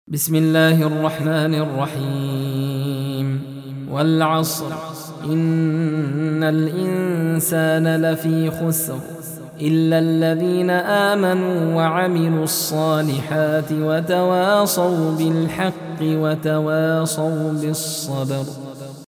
بسم الله الرحمن الرحيم والعصر إن الإنسان لفي خسر إلا الذين آمنوا وعملوا الصالحات وتواصوا بالحق وتواصوا بالصبر.